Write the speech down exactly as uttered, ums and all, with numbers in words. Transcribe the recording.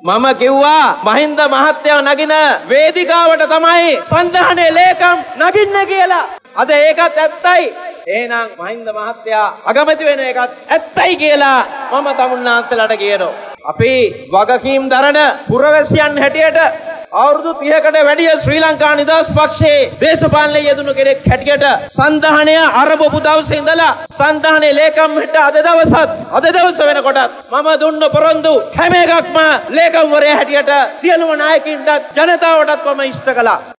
මම කිව්වා මහින්ද මහත්තයා නගින වේදිකාවට තමයි සංධානයේ ලේකම් නගින්න කියලා. අද ඒකත් ඇත්තයි. එහෙනම් මහින්ද මහත්තයා අගමැති වෙන එකත් ඇත්තයි කියලා මම තමුන්නාන්සලට කියනවා. අපි වගකීම් දරන පුරවැසියන් හැටියට අවුරුදු තිහකට වැඩිය ශ්‍රී ලංකා නිදහස් පක්ෂයේ දේශපාලනයේ යෙදුණු කෙනෙක් හැටියට සංධානය ආරම්භපු දවසේ ඉඳලා සංධානයේ ලේකම් හිට අද දවසත් අද දවස වෙනකොටත් මම දුන්න පොරොන්දු හැම එකක්ම ලේකම්වරයා හැටියට සියලුම නායකින්ටත් ජනතාවටත් මම ඉෂ්ට කළා.